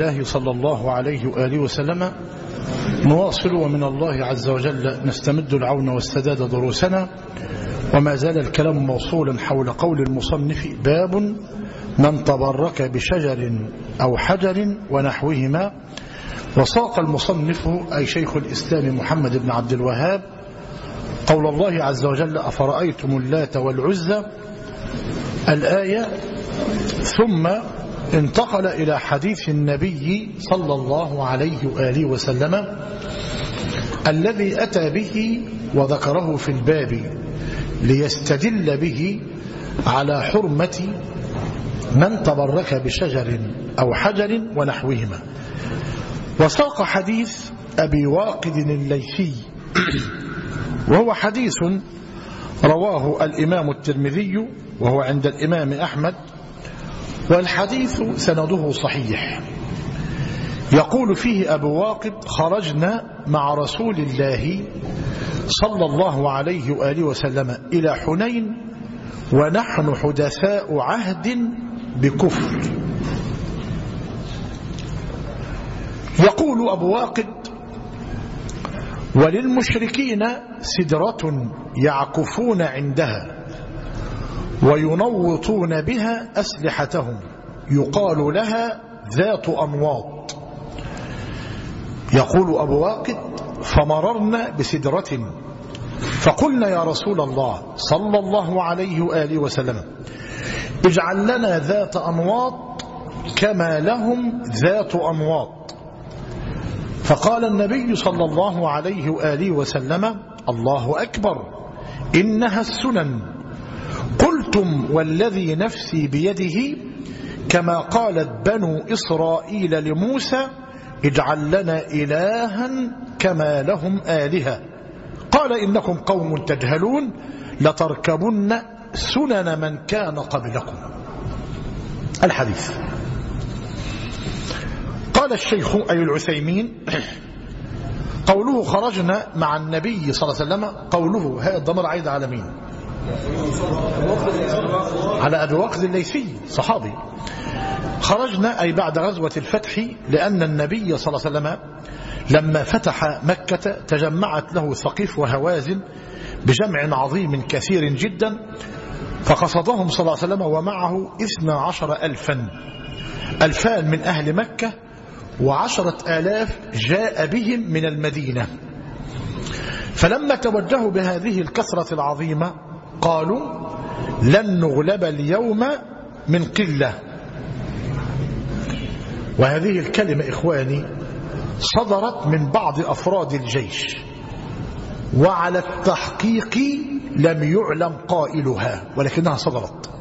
الله صلى الله عليه وآله وسلم نواصل ومن الله عز وجل نستمد العون والسداد دروسنا، وما زال الكلام موصولا حول قول المصنف: باب من تبرك بشجر أو حجر ونحوهما. وساق المصنف أي شيخ الإسلام محمد بن عبد الوهاب قول الله عز وجل: أفرأيتم اللات والعزى الآية، ثم انتقل إلى حديث النبي صلى الله عليه وآله وسلم الذي أتى به وذكره في الباب ليستدل به على حرمة من تبرك بشجر أو حجر ونحوهما. وساق حديث أبي واقد الليثي، وهو حديث رواه الإمام الترمذي وهو عند الإمام أحمد، والحديث سنده صحيح. يقول فيه أبو واقد: خرجنا مع رسول الله صلى الله عليه وآله وسلم إلى حنين ونحن حدثاء عهد بكفر. يقول أبو واقد: وللمشركين سدرة يعكفون عندها وينوطون بها أسلحتهم يقال لها ذات أنواط. يقول أبو واقد: فمررنا بسدرة فقلنا يا رسول الله صلى الله عليه وآله وسلم اجعل لنا ذات أنواط كما لهم ذات أنواط. فقال النبي صلى الله عليه وآله وسلم: الله أكبر، إنها السنن. قلتم والذي نفسي بيده كما قالت بنو إسرائيل لموسى اجعل لنا إلها كما لهم آلهة. قال إنكم قوم تجهلون لتركبن سنن من كان قبلكم. الحديث. قال الشيخ أي العثيمين: قوله خرجنا مع النبي صلى الله عليه وسلم، قوله هذا الضمير عايد على مين؟ على أبي واقد الليثي صحابي. خرجنا أي بعد غزوة الفتح، لأن النبي صلى الله عليه وسلم لما فتح مكة تجمعت له ثقيف وهوازن بجمع عظيم كثير جدا، فقصدهم صلى الله عليه وسلم ومعه 12,000 ألفان من أهل مكة و10,000 جاء بهم من المدينة. فلما توجهوا بهذه الكثرة العظيمة قالوا لن نغلب اليوم من قلة. وهذه الكلمة إخواني صدرت من بعض أفراد الجيش، وعلى التحقيق لم يعلم قائلها، ولكنها صدرت.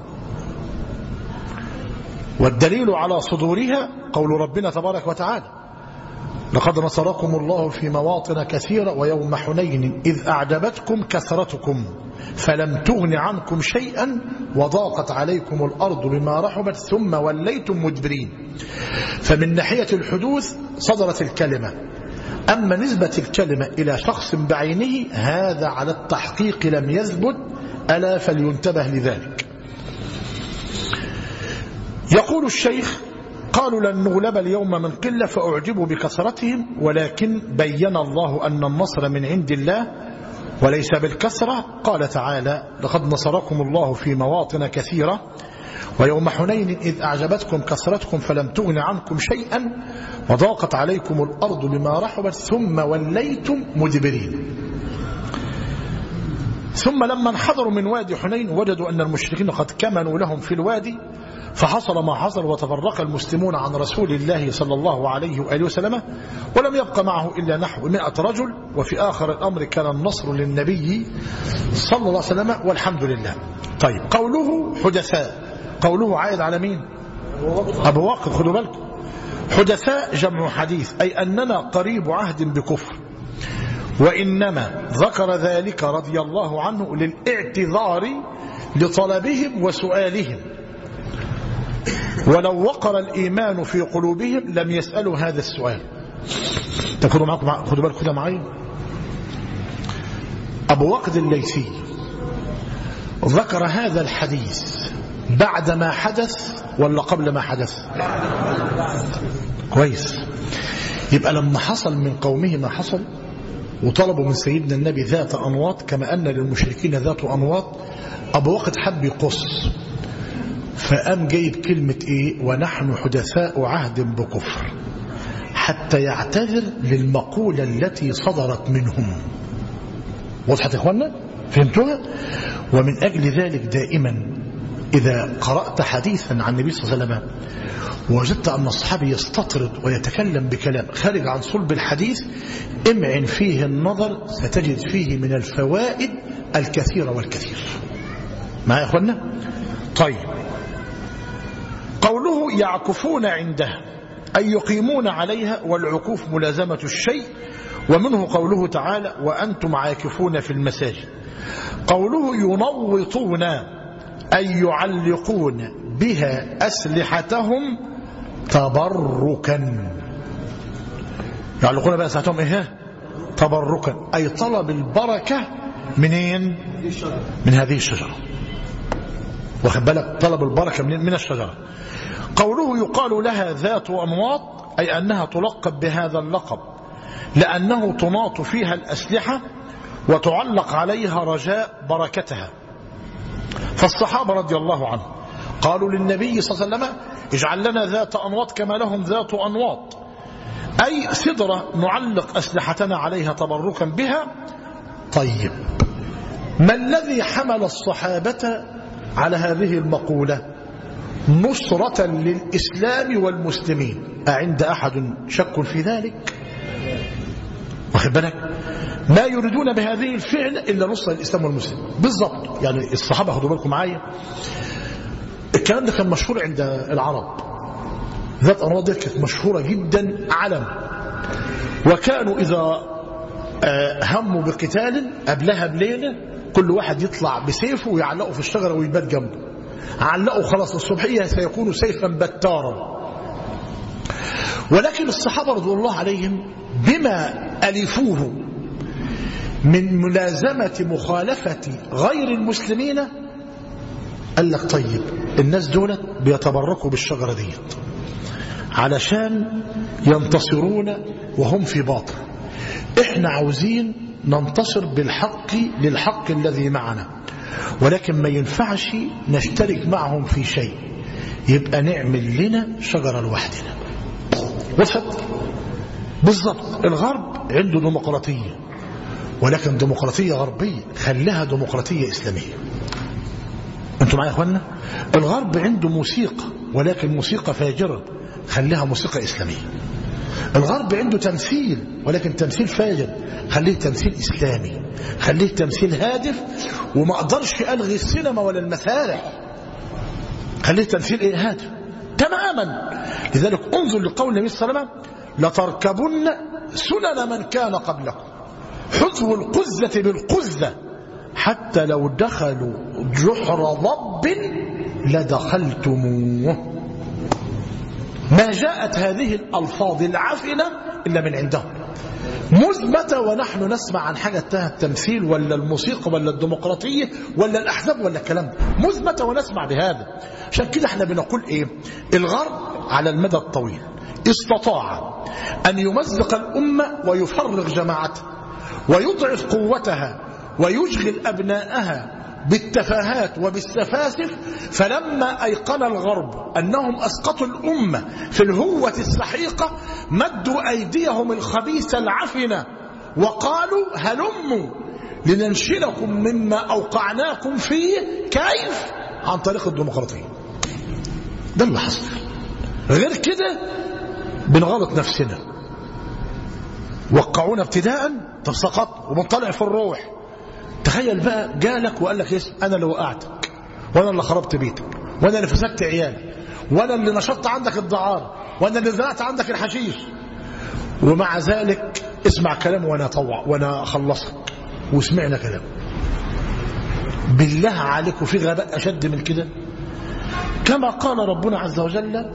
والدليل على صدورها قول ربنا تبارك وتعالى: لقد نصركم الله في مواطن كثيرة ويوم حنين إذ أعجبتكم كثرتكم فلم تغن عنكم شيئا وضاقت عليكم الأرض بما رحبت ثم وليتم مدبرين. فمن ناحية الحدوث صدرت الكلمة، أما نسبة الكلمة إلى شخص بعينه هذا على التحقيق لم يثبت، ألا فلينتبه لذلك. يقول الشيخ: قالوا لن نغلب اليوم من قلة فأعجبوا بكثرتهم، ولكن بين الله أن النصر من عند الله وليس بالكثرة. قال تعالى: لقد نصركم الله في مواطن كثيرة ويوم حنين إذ أعجبتكم كثرتكم فلم تغن عنكم شيئا وضاقت عليكم الأرض بما رحبت ثم وليتم مدبرين. ثم لما انحدروا من وادي حنين وجدوا أن المشركين قد كمنوا لهم في الوادي، فحصل ما حصل وتفرق المسلمون عن رسول الله صلى الله عليه وآله وسلم، ولم يبق معه إلا نحو 100 رجل. وفي آخر الأمر كان النصر للنبي صلى الله عليه وسلم والحمد لله. طيب، قوله حدثاء، قوله عائد على مين؟ أبو واقد. خذوا بالكم، حدثاء جمع حديث، أي أننا قريب عهد بكفر. وإنما ذكر ذلك رضي الله عنه للاعتذار لطلبهم وسؤالهم، ولو وقر الإيمان في قلوبهم لم يسألوا هذا السؤال. تكونوا معكم، خدوا بالكم كده معي. أبو واقد الليثي ذكر هذا الحديث بعد ما حدث ولا قبل ما حدث؟ كويس. يبقى لما حصل من قومه ما حصل وطلبوا من سيدنا النبي ذات أنواط كما أن للمشركين ذات أنواط، أبو وقت حب يقص، فقام جايب كلمة إيه؟ ونحن حدثاء عهد بكفر، حتى يعتذر للمقولة التي صدرت منهم. وضحت يا إخوانا؟ فهمتوها؟ ومن أجل ذلك دائما إذا قرأت حديثا عن النبي صلى الله عليه وسلم وجدت أن الصحابي يستطرد ويتكلم بكلام خارج عن صلب الحديث، امعن فيه النظر، ستجد فيه من الفوائد الكثير والكثير. معايا يا إخوانا؟ طيب، قوله يعكفون عندها أي يقيمون عليها، والعكوف ملازمة الشيء، ومنه قوله تعالى وأنتم عاكفون في المساجد. قوله ينوطون أي يعلقون بها أسلحتهم تبركا. يعلقون بها أسلحتهم إيه؟ تبركا، أي طلب البركة منين؟ من هذه الشجرة. واخد بالك؟ طلب البركة من الشجرة. قوله يقال لها ذات أنواط أي أنها تلقب بهذا اللقب لأنه تناط فيها الأسلحة وتعلق عليها رجاء بركتها. فالصحابة رضي الله عنهم قالوا للنبي صلى الله عليه وسلم اجعل لنا ذات أنواط كما لهم ذات أنواط، أي سدرة نعلق أسلحتنا عليها تبركا بها. طيب، ما الذي حمل الصحابة على هذه المقولة نصرة للإسلام والمسلمين؟ أعند أحد شك في ذلك؟ واخد بالك؟ ما يريدون بهذه الفعل إلا نصرة للإسلام والمسلمين بالضبط. يعني الصحابة خدوا بالكم معايا، الكلام ده كان مشهور عند العرب، ذات أنواط دي كانت مشهورة جدا علم، وكانوا إذا هموا بقتال قبلها بليلة كل واحد يطلع بسيفه ويعلقه في الشجرة ويبات جنبه، علقوا خلاص الصبحية سيكون سيفا بتارا. ولكن الصحابة رضي الله عليهم بما ألفوه من ملازمة مخالفة غير المسلمين قال لك طيب الناس دولت بيتبركوا بالشجرة دي علشان ينتصرون وهم في باطل، احنا عاوزين ننتصر بالحق للحق الذي معنا، ولكن ما ينفعش نشترك معهم في شيء، يبقى نعمل لنا شجرة لوحدنا. وصلت بالضبط. الغرب عنده ديمقراطية، ولكن ديمقراطية غربية، خليها ديمقراطية إسلامية. انتوا معايا يا اخوانا؟ الغرب عنده موسيقى، ولكن موسيقى فاجرة، خليها موسيقى إسلامية. الغرب عنده تمثيل، ولكن تمثيل فاجر، خليه تمثيل إسلامي، خليه تمثيل هادف، وما اقدرش ألغي السينما ولا المسارح، خليه تمثيل ايه؟ هادف تماما. لذلك انظر لقول النبي صلى الله عليه وسلم لتركبن سنن من كان قبلكم حذو القزة بالقزة حتى لو دخلوا جحر ضب لدخلتموه. ما جاءت هذه الألفاظ العفنة إلا من عندهم مثبتة، ونحن نسمع عن حاجة تها التمثيل ولا الموسيقى ولا الديمقراطية ولا الأحزاب ولا الكلام مثبتة، ونسمع بهذا. عشان كده احنا بنقول ايه؟ الغرب على المدى الطويل استطاع أن يمزق الأمة ويفرغ جماعتها ويضعف قوتها ويشغل أبناءها بالتفاهات وبالسفاسف، فلما أيقن الغرب أنهم أسقطوا الأمة في الهوة السحيقة مدوا أيديهم الخبيثة العفنة وقالوا هلموا لننشلكم مما أوقعناكم فيه. كيف؟ عن طريق الديمقراطية. ده اللي حصل. غير كده بنغلط نفسنا. وقعونا ابتداء طب سقط وبنطلع في الروح. تخيل بقى جالك وقال لك انا اللي وقعتك، وانا اللي خربت بيتك، وانا اللي فسدت عيالك، وانا اللي نشطت عندك الدعارة، وانا اللي زرعت عندك الحشيش، ومع ذلك اسمع كلامه وانا اطوع وانا اخلصك. وسمعنا كلامه. بالله عليكم في غباء اشد من كده؟ كما قال ربنا عز وجل،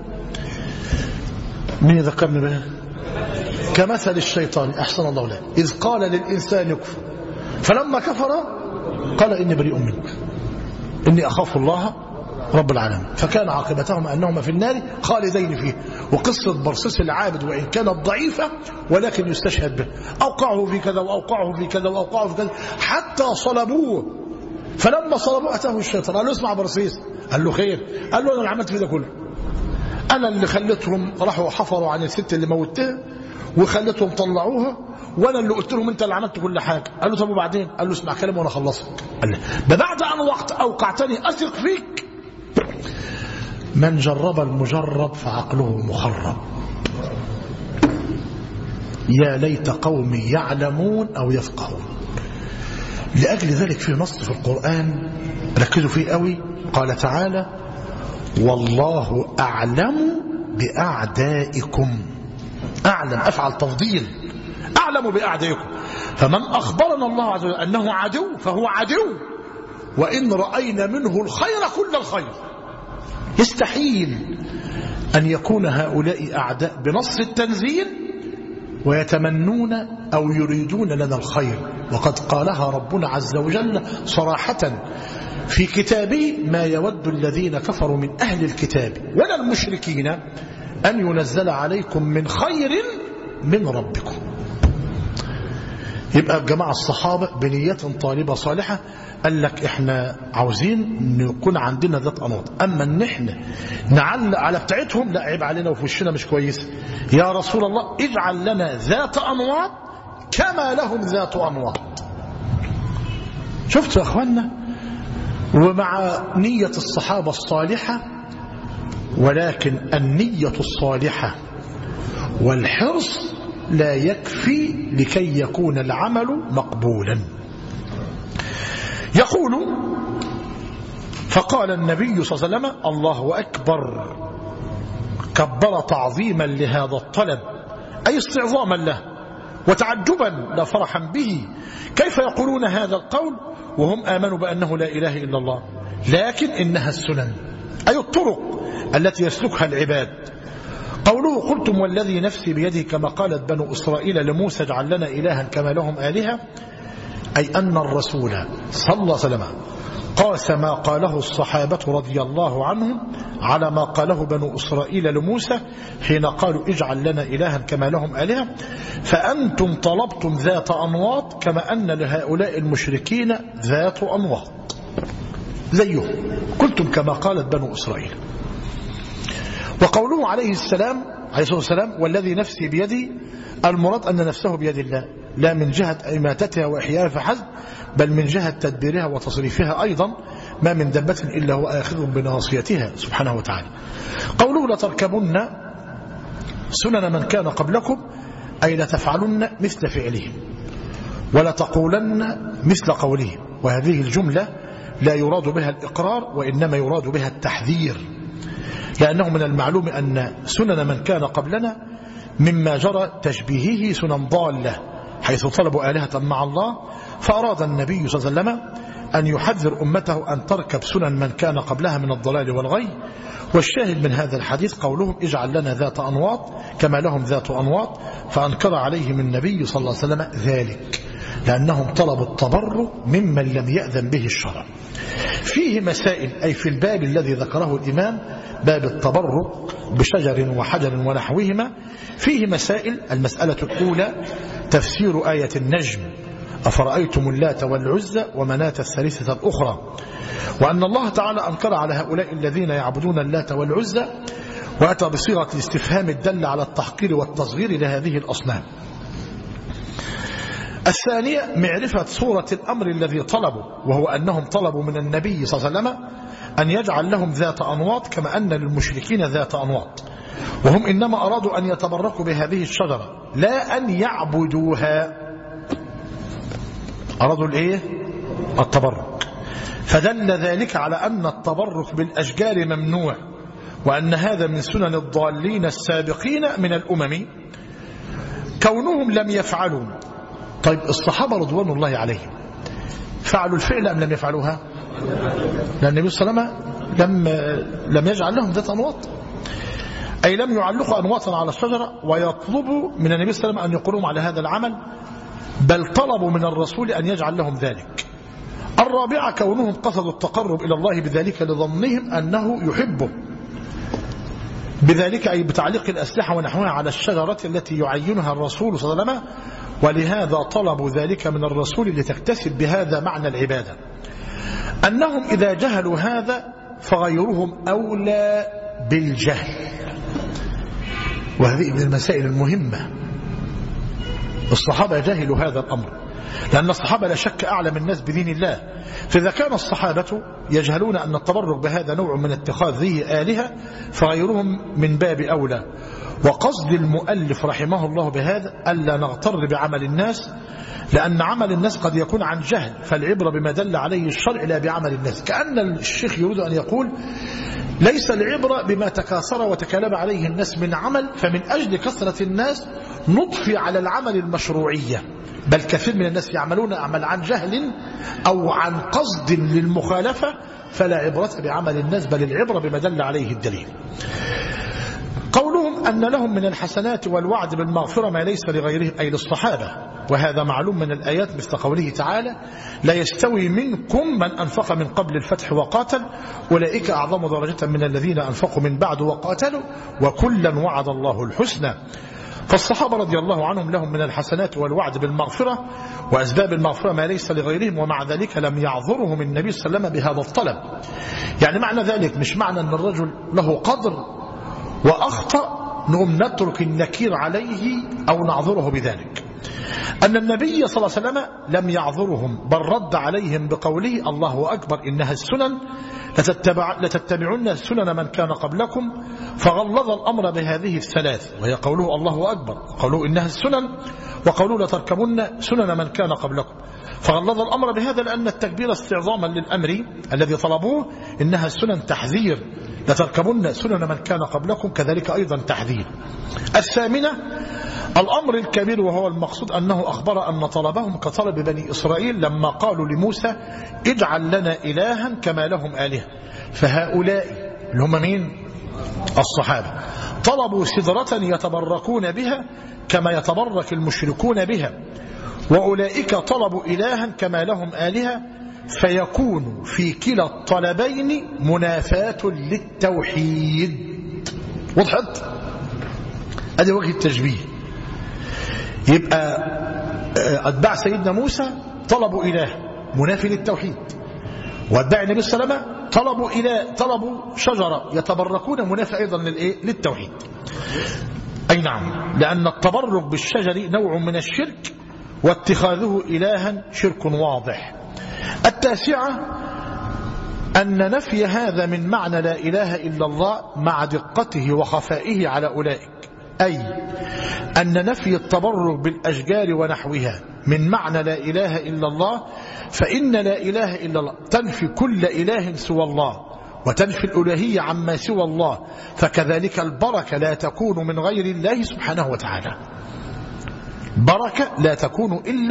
من يذكرني بها؟ كمثل الشيطان، احسن الله له، اذ قال للانسان يكفر فلما كفر قال إني بريء منك إني أخاف الله رب العالمين. فكان عاقبتهم أنهما في النار خالدين فيه. وقصة برصيص العابد وإن كانت ضعيفة ولكن يستشهد به، أوقعه في كذا وأوقعه في كذا وأوقعه في كذا حتى صلبوه. فلما صلبوه أتاه الشيطان قال له اسمع برصيص، قال له خير، قال له أنا اللي عملت في ده كله، أنا اللي خليتهم راحوا حفروا عن الست اللي موتها وخليتهم طلعوها، وانا اللي قلت لهم انت اللي عملت كل حاجه. قال له طب وبعدين؟ قال له اسمع كلامي وانا اخلصك. قال له ده بعد ان اوقعتني اثق فيك. من جرب المجرب فعقله مخرب. يا ليت قومي يعلمون او يفقهون. لاجل ذلك في نص في القران ركزوا فيه قوي، قال تعالى والله اعلم باعدائكم. اعلم افعل تفضيل، أعلم بأعدائكم. فمن أخبرنا الله عز وجل أنه عدو فهو عدو، وإن رأينا منه الخير كل الخير. يستحيل أن يكون هؤلاء أعداء بنص التنزيل ويتمنون أو يريدون لنا الخير، وقد قالها ربنا عز وجل صراحة في كتابه ما يود الذين كفروا من أهل الكتاب ولا المشركين أن ينزل عليكم من خير من ربكم. يبقى الجماعة الصحابة بنية طالبة صالحة قال لك احنا عاوزين نكون عندنا ذات أنواط، أما ان احنا نعلق على بتاعتهم لا، عيب علينا وفي وشنا مش كويس. يا رسول الله اجعل لنا ذات أنواط كما لهم ذات أنواط. شفتوا يا اخوانا؟ ومع نية الصحابة الصالحة، ولكن النية الصالحة والحرص لا يكفي لكي يكون العمل مقبولا. يقول فقال النبي صلى الله عليه وسلم الله أكبر، كبر تعظيما لهذا الطلب أي استعظاما له وتعجبا لا فرحا به. كيف يقولون هذا القول وهم آمنوا بأنه لا إله إلا الله؟ لكن إنها السنن أي الطرق التي يسلكها العباد. قوله قلتم والذي نفسي بيده كما قالت بنو إسرائيل لموسى اجعل لنا إلها كما لهم آلهة، أي أن الرسول صلى الله عليه وسلم قاس ما قاله الصحابة رضي الله عنهم على ما قاله بنو إسرائيل لموسى حين قالوا اجعل لنا إلها كما لهم آلهة. فأنتم طلبتم ذات أنواط كما أن لهؤلاء المشركين ذات أنواط زيهم، قلتم كما قالت بنو إسرائيل. وقوله عليه الصلاة والسلام والذي نفسي بيدي، المراد أن نفسه بيد الله، لا من جهة إماتتها وإحيائها فحسب، بل من جهة تدبيرها وتصريفها أيضا، ما من دبة إلا هو آخذ بناصيتها سبحانه وتعالى. قوله لتركبن سنن من كان قبلكم، أي لتفعلن مثل فعلهم ولتقولن مثل قولهم. وهذه الجملة لا يراد بها الإقرار وإنما يراد بها التحذير، لأنه من المعلوم أن سنن من كان قبلنا مما جرى تشبيهه سنن ضالة حيث طلبوا آلهة مع الله، فأراد النبي صلى الله عليه وسلم أن يحذر أمته أن تركب سنن من كان قبلها من الضلال والغي. والشاهد من هذا الحديث قولهم اجعل لنا ذات أنواط كما لهم ذات أنواط، فأنكر عليهم النبي صلى الله عليه وسلم ذلك لأنهم طلبوا التبرك ممن لم يأذن به الشرع. فيه مسائل، أي في الباب الذي ذكره الإمام باب التبرك بشجر وحجر ونحوهما، فيه مسائل. المسألة الأولى تفسير آية النجم أفرأيتم اللات والعزى ومناة الثالثة الأخرى، وأن الله تعالى أنكر على هؤلاء الذين يعبدون اللات والعزى، وأتى بصيغة الاستفهام الدل على التحقير والتصغير لهذه الأصنام. الثانية معرفة صورة الأمر الذي طلبوا، وهو أنهم طلبوا من النبي صلى الله عليه وسلم أن يجعل لهم ذات أنواط كما أن للمشركين ذات أنواط، وهم إنما أرادوا أن يتبركوا بهذه الشجرة لا أن يعبدوها، أرادوا الإيه؟ التبرك. فدل ذلك على أن التبرك بالأشجار ممنوع، وأن هذا من سنن الضالين السابقين من الأمم كونهم لم يفعلوا. طيب الصحابة رضوان الله عليهم فعلوا الفعل أم لم يفعلوها؟ لأن النبي صلى الله عليه وسلم لم يجعل لهم ذات أنواط، أي لم يعلقوا أنواطا على الشجرة ويطلبوا من النبي صلى الله عليه وسلم أن يقولهم على هذا العمل، بل طلبوا من الرسول أن يجعل لهم ذلك. الرابعة كونهم قصدوا التقرب إلى الله بذلك لظنهم أنه يحبه، بذلك أي بتعليق الأسلحة ونحوها على الشجرة التي يعينها الرسول صلى الله عليه وسلم، ولهذا طلبوا ذلك من الرسول لتكتسب بهذا معنى العبادة. أنهم إذا جهلوا هذا فغيرهم أولى بالجهل، وهذه من المسائل المهمة. الصحابة جهلوا هذا الأمر، لأن الصحابة لا شك أعلم الناس بدين الله، فإذا كان الصحابة يجهلون أن التبرك بهذا نوع من اتخاذه آلهة فغيرهم من باب أولى. وقصد المؤلف رحمه الله بهذا ألا نغتر بعمل الناس، لأن عمل الناس قد يكون عن جهل، فالعبرة بما دل عليه الشرع لا بعمل الناس. كأن الشيخ يريد أن يقول ليس العبرة بما تكاثر وتكالب عليه الناس من عمل، فمن أجل كثرة الناس نضفي على العمل المشروعية، بل كثير من الناس يعملون أعمال عن جهل أو عن قصد للمخالفة، فلا عبرة بعمل الناس، بل العبرة بما دل عليه الدليل. قولهم أن لهم من الحسنات والوعد بالمغفرة ما ليس لغيرهم أي للصحابة، وهذا معلوم من الآيات مثل قوله تعالى لا يستوي منكم من أنفق من قبل الفتح وقاتل أولئك أعظم درجة من الذين أنفقوا من بعد وقاتلوا وكلا وعد الله الحسنى. فالصحابة رضي الله عنهم لهم من الحسنات والوعد بالمغفرة وأسباب المغفرة ما ليس لغيرهم، ومع ذلك لم يعذرهم النبي صلى الله عليه وسلم بهذا الطلب. يعني معنى ذلك مش معنى أن الرجل له قدر وأخطأ نقوم نترك النكير عليه أو نعذره بذلك. أن النبي صلى الله عليه وسلم لم يعذرهم، بل رد عليهم بقوله الله أكبر إنها السنن لتتبعن سنن من كان قبلكم، فغلظ الأمر بهذه الثلاث، وهي قوله الله أكبر، قوله إنها السنن، وقوله لتركبن سنن من كان قبلكم. فغلظ الأمر بهذا لأن التكبير استعظاما للأمر الذي طلبوه، إنها السنن تحذير، لتركبن سنن من كان قبلكم كذلك أيضا تحذير. الثامنة الأمر الكبير، وهو المقصود أنه أخبر أن طلبهم كطلب بني إسرائيل لما قالوا لموسى اجعل لنا إلها كما لهم آلهة. فهؤلاء اللي هم مين؟ الصحابة طلبوا سدرة يتبركون بها كما يتبرك المشركون بها، وأولئك طلبوا إلها كما لهم آلهة، فيكون في كلا الطلبين منافاة للتوحيد. وضحت؟ هذا وجه التشبيه. يبقى أتباع سيدنا موسى طلبوا إله منافي للتوحيد، وأتباع النبي صلى الله عليه وسلم طلبوا شجرة يتبركون منافي أيضا للتوحيد. أي نعم، لأن التبرك بالشجر نوع من الشرك، واتخاذه إلها شرك واضح. التاسعة أن نفي هذا من معنى لا إله إلا الله مع دقته وخفائه على أولئك، أي أن نفي التبرك بالأشجار ونحوها من معنى لا إله إلا الله، فإن لا إله إلا الله تنفي كل إله سوى الله، وتنفي الألوهية عما سوى الله، فكذلك البركة لا تكون من غير الله سبحانه وتعالى. بركة لا تكون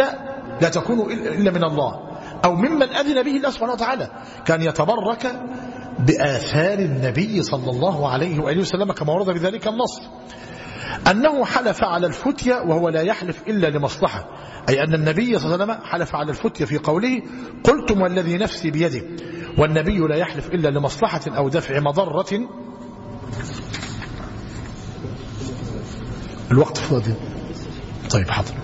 إلا من الله، أو ممن أذن به الله سبحانه وتعالى. كان يتبرك بآثار النبي صلى الله عليه وآله وسلم كما ورد بذلك النص. أنه حلف على الفتية وهو لا يحلف إلا لمصلحة، أي أن النبي صلى الله عليه وسلم حلف على الفتية في قوله قلتم والذي نفسي بيده، والنبي لا يحلف إلا لمصلحة أو دفع مضرة. الوقت فاضي، طيب حاضر.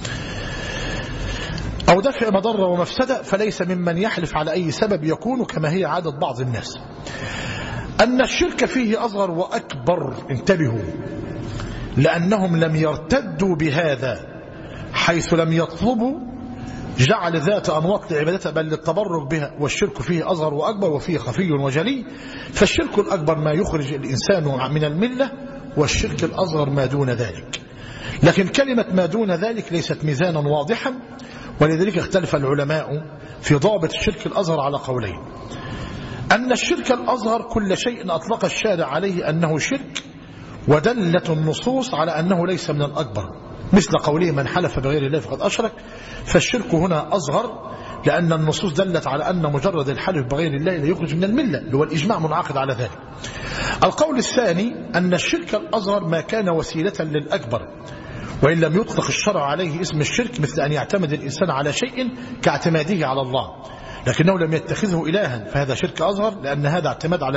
أو دفع مضرة ومفسدة، فليس ممن يحلف على أي سبب يكون كما هي عادة بعض الناس. أن الشرك فيه أصغر وأكبر، انتبهوا، لأنهم لم يرتدوا بهذا حيث لم يطلبوا جعل ذات أنواط لعبادته بل للتبرك بها، والشرك فيه أصغر وأكبر، وفيه خفي وجلي. فالشرك الأكبر ما يخرج الإنسان من الملة، والشرك الأصغر ما دون ذلك. لكن كلمة ما دون ذلك ليست ميزانا واضحا، ولذلك اختلف العلماء في ضابط الشرك الأصغر على قولين. أن الشرك الأصغر كل شيء أطلق الشارع عليه أنه شرك، ودلت النصوص على أنه ليس من الأكبر، مثل قوله من حلف بغير الله فقد أشرك. فالشرك هنا أصغر لأن النصوص دلت على أن مجرد الحلف بغير الله لا يخرج من الملة، اللي هو الإجماع منعقد على ذلك. القول الثاني أن الشرك الأصغر ما كان وسيلة للأكبر، وإن لم يطلق الشرع عليه اسم الشرك، مثل أن يعتمد الإنسان على شيء كاعتماده على الله. لكنه لم يتخذه إلها، فهذا شرك أصغر، لأن هذا اعتماد على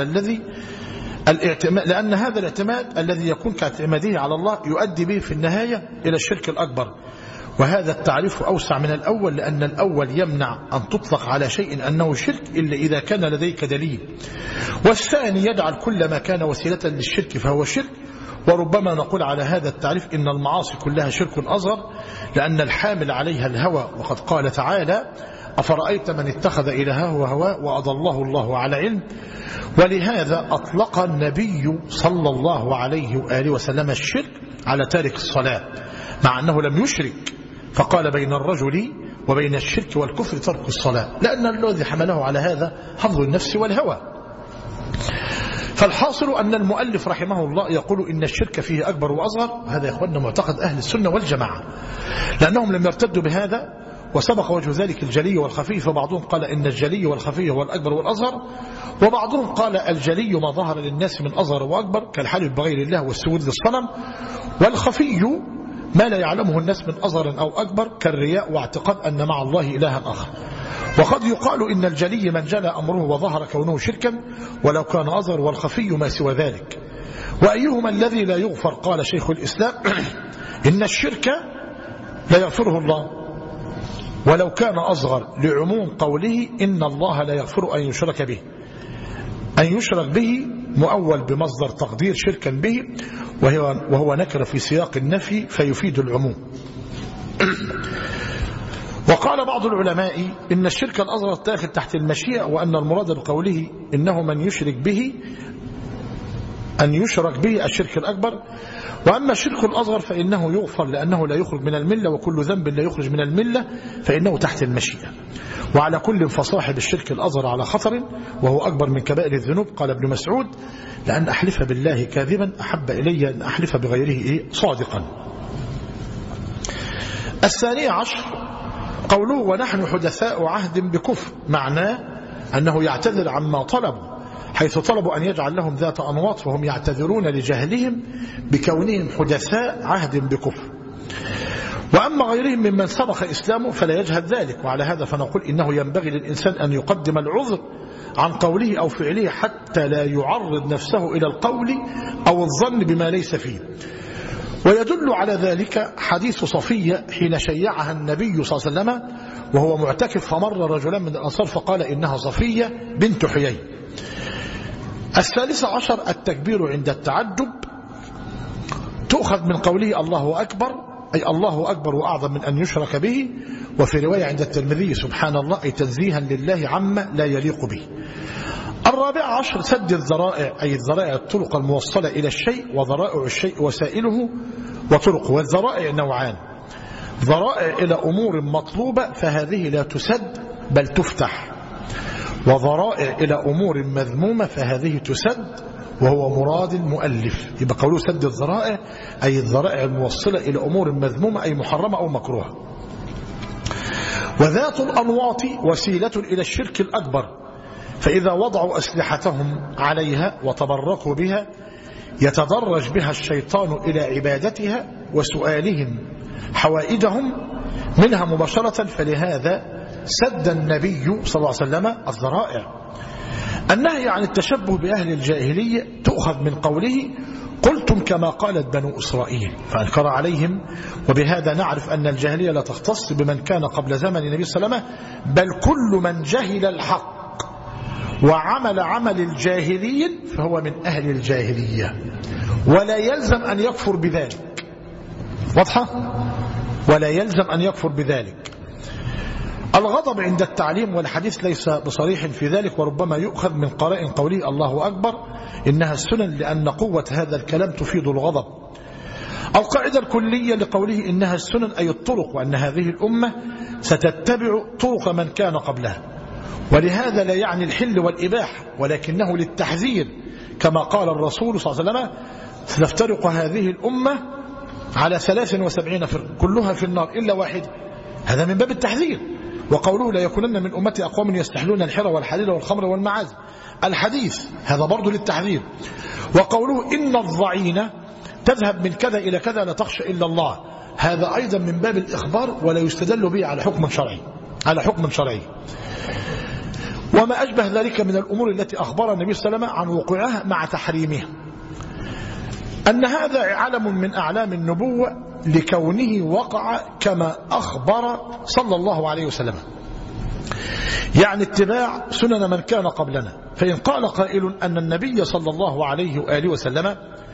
لأن هذا الاعتماد الذي يكون كاعتماده على الله يؤدي به في النهاية إلى الشرك الأكبر. وهذا التعريف أوسع من الأول، لأن الأول يمنع أن تطلق على شيء أنه شرك إلا إذا كان لديك دليل، والثاني يجعل كل ما كان وسيلة للشرك فهو شرك. وربما نقول على هذا التعريف إن المعاصي كلها شرك أصغر، لأن الحامل عليها الهوى، وقد قال تعالى: أفرأيت من اتخذ إلهه هواه وأضله الله على علم. ولهذا أطلق النبي صلى الله عليه وآله وسلم الشرك على تارك الصلاة، مع أنه لم يشرك، فقال: بين الرجل وبين الشرك والكفر ترك الصلاة، لأن الذي حمله على هذا حظ النفس والهوى. فالحاصل أن المؤلف رحمه الله يقول إن الشرك فيه أكبر وأصغر. هذا يا إخواننا معتقد أهل السنة والجماعة، لأنهم لم يرتدوا بهذا، وسبق وجه ذلك الجلي والخفي. فبعضهم قال إن الجلي والخفي هو الأكبر والأصغر، وبعضهم قال الجلي ما ظهر للناس من أصغر وأكبر كالحلف بغير الله والسجود للصنم، والخفي ما لا يعلمه الناس من أصغر أو أكبر كالرياء واعتقاد أن مع الله إلها آخر. وقد يقال إن الجلي من جلى أمره وظهر كونه شركا ولو كان أصغر، والخفي ما سوى ذلك. وأيهما الذي لا يغفر؟ قال شيخ الإسلام: إن الشرك لا يغفره الله ولو كان أصغر، لعموم قوله: إن الله لا يغفر أن يشرك به. أن يشرك به مؤول بمصدر تقدير شركا به، وهو نكر في سياق النفي فيفيد العموم. وقال بعض العلماء إن الشرك الأصغر تاخذ تحت المشيئة، وأن المراد بقوله إنه من يشرك به أن يشرك به الشرك الأكبر. وأما الشرك الأصغر فإنه يغفر، لأنه لا يخرج من الملة، وكل ذنب لا يخرج من الملة فإنه تحت المشيئة. وعلى كل فصاحب الشرك الأصغر على خطر، وهو أكبر من كبائر الذنوب. قال ابن مسعود: لأن أحلف بالله كاذبا أحب إلي أن أحلف بغيره صادقا. الثاني عشر قوله: ونحن حدثاء عهد بكفر، معناه أنه يعتذر عما طلبوا، حيث طلبوا أن يجعل لهم ذات أنواط، وهم يعتذرون لجهلهم بكونهم حدثاء عهد بكفر. وأما غيرهم ممن سبق إسلامه فلا يجهل ذلك. وعلى هذا فنقول إنه ينبغي للإنسان أن يقدم العذر عن قوله أو فعله حتى لا يعرض نفسه إلى القول أو الظن بما ليس فيه. ويدل على ذلك حديث صفية حين شيعها النبي صلى الله عليه وسلم وهو معتكف، فمر رجلان من الأنصار فقال: إنها صفية بنت حيي. الثالث عشر التكبير عند التعجب، تؤخذ من قوله الله أكبر، أي الله أكبر وأعظم من أن يشرك به. وفي رواية عند الترمذي سبحان الله، أي تنزيها لله عما لا يليق به. الرابع عشر سد الذرائع، أي الذرائع الطرق الموصلة إلى الشيء، وذرائع الشيء وسائله وطرقه. والذرائع نوعان: ذرائع إلى أمور مطلوبة فهذه لا تسد بل تفتح، وذرائع إلى أمور مذمومة فهذه تسد وهو مراد المؤلف. يبقى قوله سد الذرائع أي الذرائع الموصلة إلى أمور مذمومة، أي محرمة أو مكروهة. وذات الأنواط وسيلة إلى الشرك الأكبر، فإذا وضعوا أسلحتهم عليها وتبركوا بها يتدرج بها الشيطان إلى عبادتها وسؤالهم حوائجهم منها مباشرة. فلهذا سد النبي صلى الله عليه وسلم الذرائع. النهي عن التشبه بأهل الجاهلية تؤخذ من قوله: قلتم كما قالت بنو إسرائيل، فأنكر عليهم. وبهذا نعرف أن الجاهلية لا تختص بمن كان قبل زمن النبي صلى الله عليه وسلم، بل كل من جهل الحق وعمل عمل الجاهلين فهو من أهل الجاهلية، ولا يلزم أن يكفر بذلك. واضحة؟ ولا يلزم أن يكفر بذلك. الغضب عند التعليم والحديث ليس بصريح في ذلك، وربما يؤخذ من قرائن قوله الله أكبر إنها السنن، لأن قوة هذا الكلام تفيد الغضب. القاعدة الكلية لقوله إنها السنن أي الطرق، وأن هذه الأمة ستتبع طرق من كان قبلها. ولهذا لا يعني الحل والإباحة، ولكنه للتحذير، كما قال الرسول صلى الله عليه وسلم: ستفترق هذه الأمة على 73 فرقة كلها في النار إلا واحدة. هذا من باب التحذير. وقوله: لا يكونن من أمتي أقوام يستحلون الحر والحليل والخمر والمعازف، الحديث هذا برضو للتحذير. وقوله: إن الضعينة تذهب من كذا إلى كذا لا تخشى إلا الله، هذا أيضا من باب الإخبار، ولا يستدل به على حكم شرعي. وما أشبه ذلك من الأمور التي أخبر النبي صلى الله عليه وسلم عن وقوعها مع تحريمها، أن هذا علم من أعلام النبوة لكونه وقع كما أخبر صلى الله عليه وسلم، يعني اتباع سنن من كان قبلنا. فإن قال قائل أن النبي صلى الله عليه وآله وسلم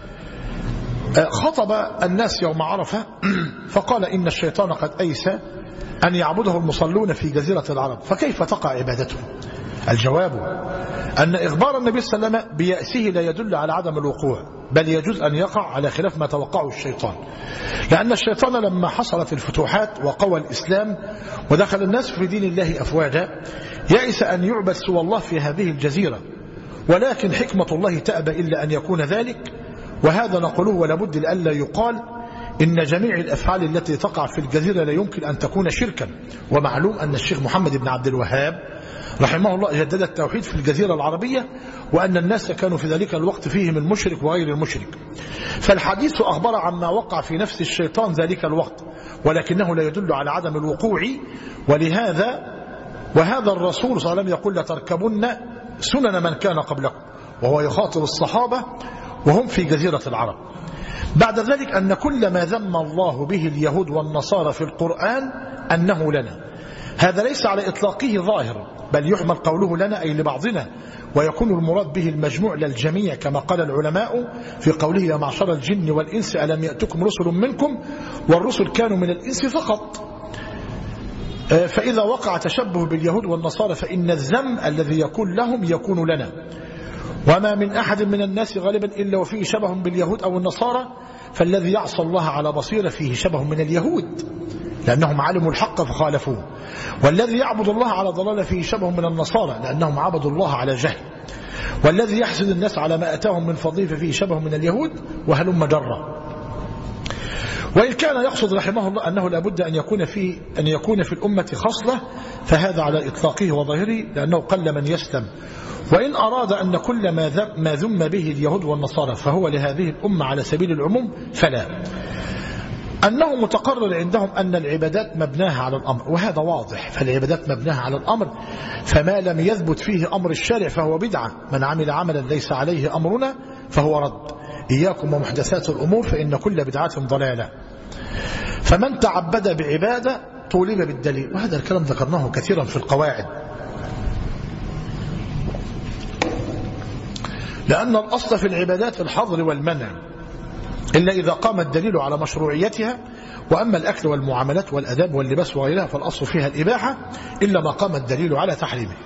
خطب الناس يوم عرفة فقال إن الشيطان قد أيس أن يعبده المصلون في جزيرة العرب، فكيف تقع عبادته؟ الجواب أن إخبار النبي صلى الله عليه وسلم بيأسه لا يدل على عدم الوقوع، بل يجوز أن يقع على خلاف ما توقعه الشيطان، لأن الشيطان لما حصلت الفتوحات وقوى الإسلام ودخل الناس في دين الله أفواجا يأس أن يعبد سوى الله في هذه الجزيرة، ولكن حكمة الله تأبى إلا أن يكون ذلك، وهذا نقوله ولا بد لألا يقال إن جميع الأفعال التي تقع في الجزيرة لا يمكن أن تكون شركا. ومعلوم أن الشيخ محمد بن عبد الوهاب رحمه الله جدد التوحيد في الجزيرة العربية، وأن الناس كانوا في ذلك الوقت فيهم المشرك وغير المشرك، فالحديث أخبر عما وقع في نفس الشيطان ذلك الوقت، ولكنه لا يدل على عدم الوقوع. وهذا الرسول صلى الله عليه وسلم يقول لتركبن سنن من كان قبلكم، وهو يخاطب الصحابة وهم في جزيرة العرب. بعد ذلك أن كل ما ذم الله به اليهود والنصارى في القرآن أنه لنا، هذا ليس على إطلاقه ظاهر، بل يحمل قوله لنا أي لبعضنا، ويكون المراد به المجموع للجميع، كما قال العلماء في قوله يا معشر الجن والإنس ألم يأتكم رسل منكم، والرسل كانوا من الإنس فقط. فإذا وقع تشبه باليهود والنصارى فإن الذم الذي يكون لهم يكون لنا، وما من أحد من الناس غالبا إلا وفيه شبه باليهود أو النصارى، فالذي يعصى الله على بصيرة فيه شبه من اليهود لأنهم علموا الحق فخالفوه، والذي يعبد الله على ضلالة فيه شبه من النصارى لأنهم عبدوا الله على جهل، والذي يحسد الناس على ما أتاهم من فضله ففيه شبه من اليهود، وهلم جرة. وإن كان يقصد رحمه الله أنه لابد أن يكون في الأمة خصلة، فهذا على إطلاقه وظاهره لأنه قل من يسلم. وإن أراد أن كل ما ذم به اليهود والنصارى فهو لهذه الأمة على سبيل العموم فلا، أنه متقرر عندهم أن العبادات مبناها على الأمر، وهذا واضح، فالعبادات مبناها على الأمر، فما لم يثبت فيه أمر الشارع فهو بدعة، من عمل عملا ليس عليه أمرنا فهو رد، إياكم ومحدثات الأمور فإن كل بدعة ضلالة. فمن تعبد بعبادة طولب بالدليل، وهذا الكلام ذكرناه كثيرا في القواعد، لأن الأصل في العبادات الحظر والمنع إلا إذا قام الدليل على مشروعيتها، وأما الأكل والمعاملات والأداب واللباس وغيرها فالأصل فيها الإباحة إلا ما قام الدليل على تحريمه.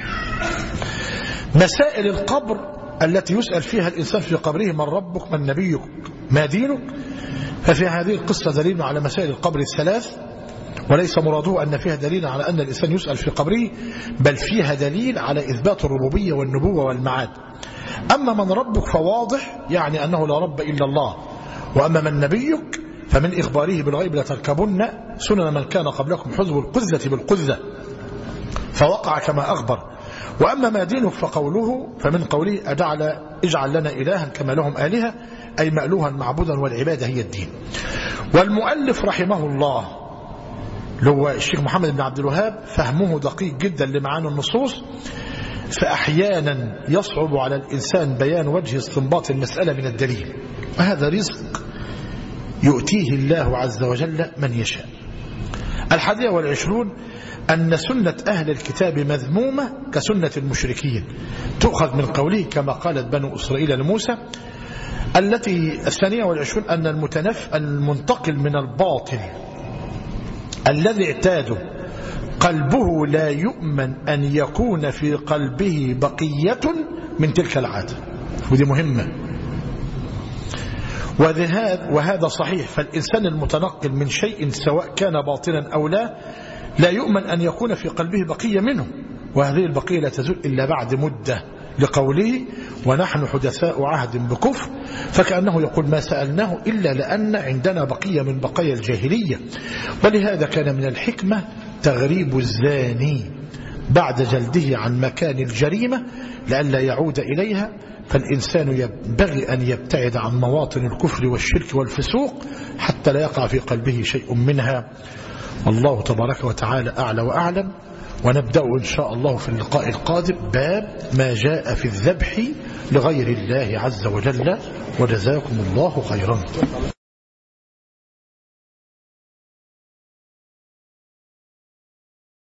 مسائل القبر التي يسأل فيها الإنسان في قبره من ربك من نبيك ما دينك، ففي هذه القصة دليل على مسائل القبر الثلاث، وليس مراده أن فيها دليل على أن الإنسان يسأل في قبره، بل فيها دليل على إثبات الربوبية والنبوة والمعاد. أما من ربك فواضح، يعني أنه لا رب إلا الله. وأما من نبيك فمن إخباره بالغيب لتركبن سنن من كان قبلكم حذو القذة بالقذة، فوقع كما أخبر. وأما ما دينك فمن قوله اجعل لنا إلها كما لهم آلهة، أي مألوها معبودا والعبادة هي الدين. والمؤلف رحمه الله لو الشيخ محمد بن عبد الوهاب فهمه دقيق جدا لمعاني النصوص، فأحيانا يصعب على الإنسان بيان وجه استنباط المسألة من الدليل، وهذا رزق يؤتيه الله عز وجل من يشاء. 21 أن سنة أهل الكتاب مذمومة كسنة المشركين، تؤخذ من قوله كما قالت بنو إسرائيل لموسى. 22 أن المنتقل من الباطل الذي اعتاده قلبه لا يؤمن أن يكون في قلبه بقية من تلك العادة، ودي مهمة، وهذا صحيح. فالإنسان المتنقل من شيء سواء كان باطلا أو لا يؤمن أن يكون في قلبه بقية منه، وهذه البقية لا تزول إلا بعد مدة، لقوله ونحن حدثاء عهد بكفر، فكأنه يقول ما سألناه إلا لأن عندنا بقية من بقايا الجاهلية. ولهذا كان من الحكمة تغريب الزاني بعد جلده عن مكان الجريمة لئلا يعود إليها، فالإنسان ينبغي أن يبتعد عن مواطن الكفر والشرك والفسوق حتى لا يقع في قلبه شيء منها. الله تبارك وتعالى أعلى وأعلم، ونبدأ إن شاء الله في اللقاء القادم باب ما جاء في الذبح لغير الله عز وجل. وجزاكم الله خيرا.